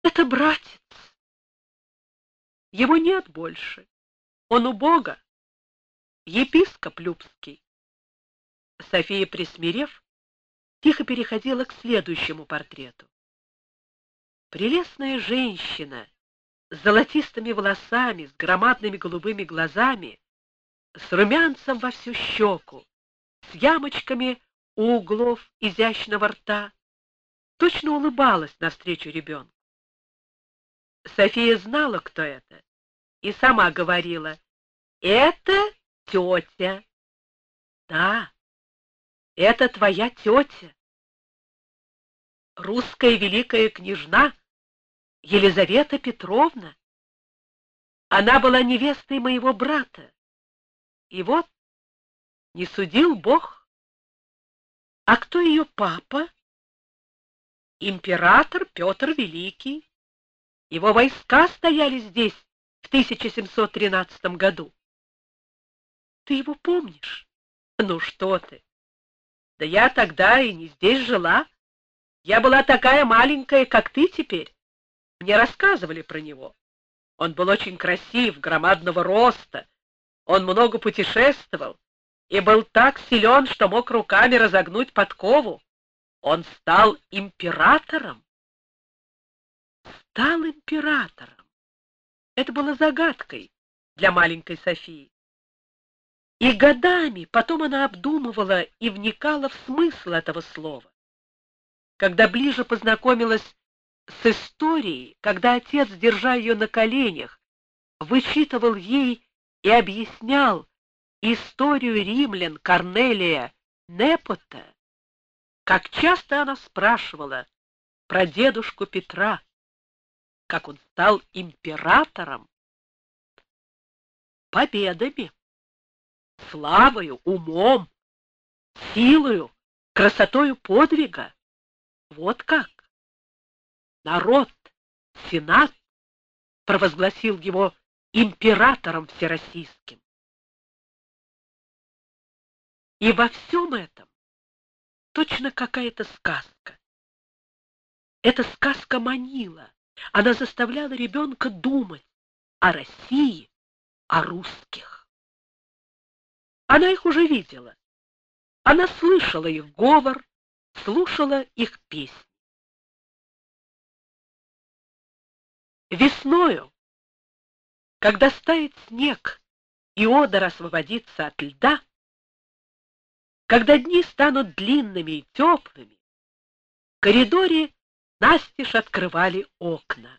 Это братец. Его нет больше. Он у Бога, епископ Любский. София, присмирев, тихо переходила к следующему портрету. Прелестная женщина с золотистыми волосами, с громадными голубыми глазами, с румянцем во всю щеку, с ямочками у углов изящного рта, точно улыбалась навстречу ребенку. София знала, кто это, и сама говорила: «Это тетя». «Да, это твоя тетя, русская великая княжна Елизавета Петровна. Она была невестой моего брата. И вот, не судил Бог. А кто ее папа? Император Петр Великий. Его войска стояли здесь в 1713 году. Ты его помнишь? Ну что ты? Да я тогда и не здесь жила. Я была такая маленькая, как ты теперь. Мне рассказывали про него. Он был очень красив, громадного роста. Он много путешествовал и был так силен, что мог руками разогнуть подкову. Он стал императором. Стал императором. Это было загадкой для маленькой Софии. И годами потом она обдумывала и вникала в смысл этого слова. Когда ближе познакомилась с историей, когда отец, держа ее на коленях, вычитывал ей и объяснял историю римлян Корнелия Непота, как часто она спрашивала про дедушку Петра, как он стал императором, победами, славою, умом, силою, красотою подвига. Вот как. Народ, сенат провозгласил его императором всероссийским. И во всем этом точно какая-то сказка. Эта сказка манила, она заставляла ребенка думать о России, о русских. Она их уже видела. Она слышала их говор, слушала их песни. Весною, когда стает снег и Одер освободится от льда, когда дни станут длинными и теплыми, в коридоре настежь открывали окна.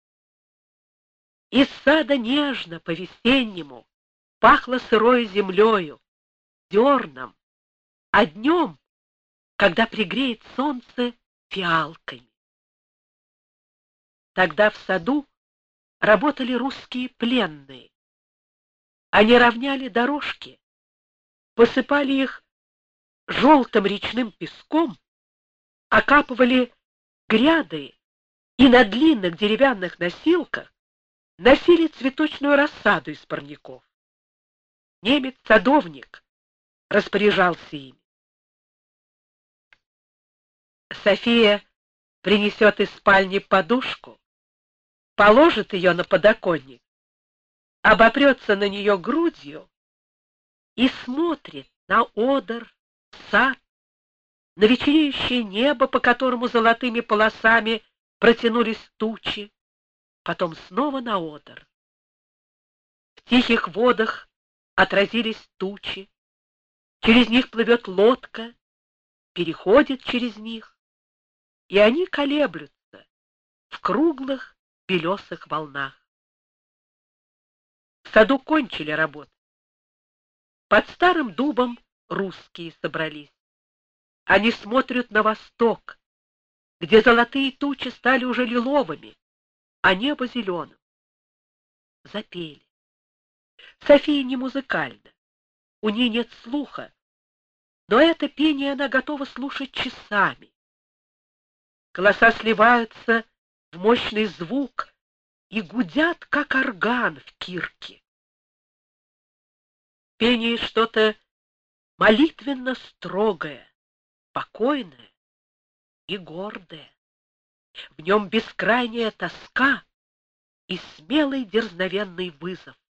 Из сада нежно по-весеннему пахло сырой землею, дерном, а днем, когда пригреет солнце, фиалками. Тогда в саду работали русские пленные. Они равняли дорожки, посыпали их желтым речным песком, окапывали гряды и на длинных деревянных носилках носили цветочную рассаду из парников. Немец-садовник распоряжался ими. София принесет из спальни подушку, положит ее на подоконник, обопрется на нее грудью и смотрит на Одер, сад, на вечереющее небо, по которому золотыми полосами протянулись тучи, потом снова на Одер. В тихих водах отразились тучи, через них плывет лодка, переходит через них, и они колеблются в круглых белесых волнах. В саду кончили работу. Под старым дубом русские собрались. Они смотрят на восток, где золотые тучи стали уже лиловыми, а небо зеленым. Запели. София не музыкальна, у ней нет слуха, но это пение она готова слушать часами. Голоса сливаются в мощный звук и гудят, как орган в кирке. Пение что-то молитвенно строгое, спокойное и гордое. В нем бескрайняя тоска и смелый дерзновенный вызов.